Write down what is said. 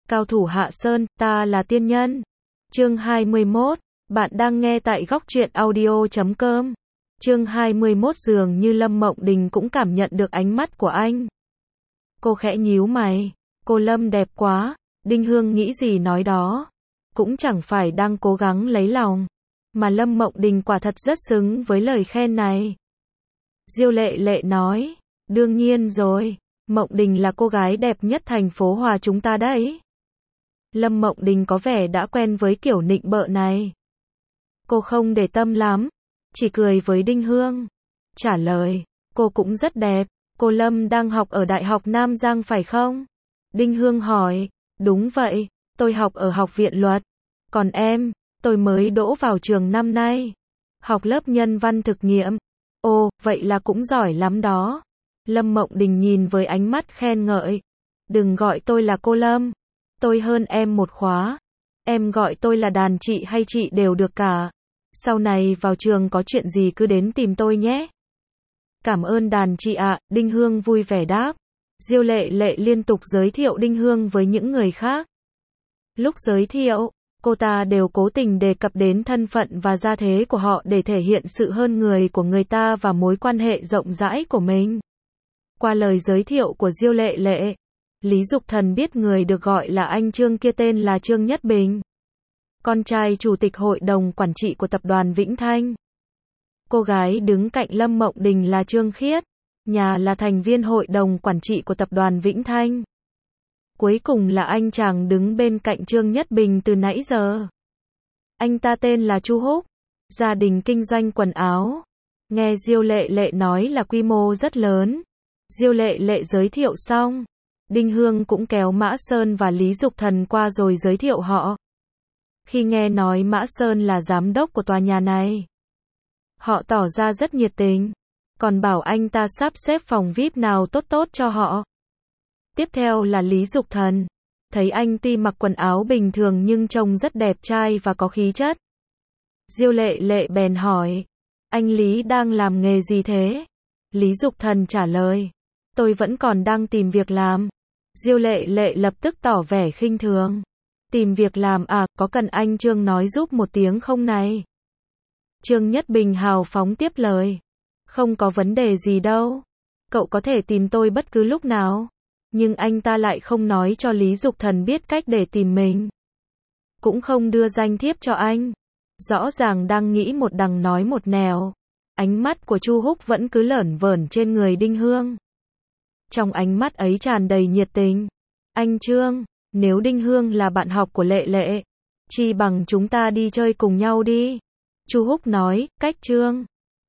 Cao thủ Hạ Sơn, ta là tiên nhân. Chương 21, bạn đang nghe tại góc truyện audio.com. Chương 21 dường như Lâm Mộng Đình cũng cảm nhận được ánh mắt của anh. Cô khẽ nhíu mày, cô Lâm đẹp quá, Đinh Hương nghĩ gì nói đó. Cũng chẳng phải đang cố gắng lấy lòng, mà Lâm Mộng Đình quả thật rất xứng với lời khen này. Diêu Lệ Lệ nói, đương nhiên rồi, Mộng Đình là cô gái đẹp nhất thành phố Hòa chúng ta đấy. Lâm Mộng Đình có vẻ đã quen với kiểu nịnh bợ này. Cô không để tâm lắm, chỉ cười với Đinh Hương. Trả lời, cô cũng rất đẹp, cô Lâm đang học ở Đại học Nam Giang phải không? Đinh Hương hỏi, đúng vậy, tôi học ở Học viện Luật. Còn em, tôi mới đỗ vào trường năm nay. Học lớp nhân văn thực nghiệm. Ồ, vậy là cũng giỏi lắm đó. Lâm Mộng Đình nhìn với ánh mắt khen ngợi. Đừng gọi tôi là cô Lâm. Tôi hơn em một khóa. Em gọi tôi là đàn chị hay chị đều được cả. Sau này vào trường có chuyện gì cứ đến tìm tôi nhé. Cảm ơn đàn chị ạ, Đinh Hương vui vẻ đáp. Diêu Lệ Lệ liên tục giới thiệu Đinh Hương với những người khác. Lúc giới thiệu, cô ta đều cố tình đề cập đến thân phận và gia thế của họ để thể hiện sự hơn người của người ta và mối quan hệ rộng rãi của mình. Qua lời giới thiệu của Diêu Lệ Lệ, Lý Dục Thần biết người được gọi là anh Trương kia tên là Trương Nhất Bình, con trai chủ tịch hội đồng quản trị của tập đoàn Vĩnh Thanh. Cô gái đứng cạnh Lâm Mộng Đình là Trương Khiết, nhà là thành viên hội đồng quản trị của tập đoàn Vĩnh Thanh. Cuối cùng là anh chàng đứng bên cạnh Trương Nhất Bình từ nãy giờ. Anh ta tên là Chu Húc, gia đình kinh doanh quần áo. Nghe Diêu Lệ Lệ nói là quy mô rất lớn. Diêu Lệ Lệ giới thiệu xong, Đinh Hương cũng kéo Mã Sơn và Lý Dục Thần qua rồi giới thiệu họ. Khi nghe nói Mã Sơn là giám đốc của tòa nhà này, họ tỏ ra rất nhiệt tình, còn bảo anh ta sắp xếp phòng VIP nào tốt tốt cho họ. Tiếp theo là Lý Dục Thần, thấy anh tuy mặc quần áo bình thường nhưng trông rất đẹp trai và có khí chất. Diêu Lệ Lệ bèn hỏi, anh Lý đang làm nghề gì thế? Lý Dục Thần trả lời, tôi vẫn còn đang tìm việc làm. Diêu Lệ Lệ lập tức tỏ vẻ khinh thường. Tìm việc làm à, có cần anh Trương nói giúp một tiếng không này? Trương Nhất Bình hào phóng tiếp lời. Không có vấn đề gì đâu. Cậu có thể tìm tôi bất cứ lúc nào. Nhưng anh ta lại không nói cho Lý Dục Thần biết cách để tìm mình. Cũng không đưa danh thiếp cho anh. Rõ ràng đang nghĩ một đằng nói một nẻo. Ánh mắt của Chu Húc vẫn cứ lởn vởn trên người Đinh Hương. Trong ánh mắt ấy tràn đầy nhiệt tình. Anh Trương, nếu Đinh Hương là bạn học của Lệ Lệ, chi bằng chúng ta đi chơi cùng nhau đi. Chu Húc nói, cách Trương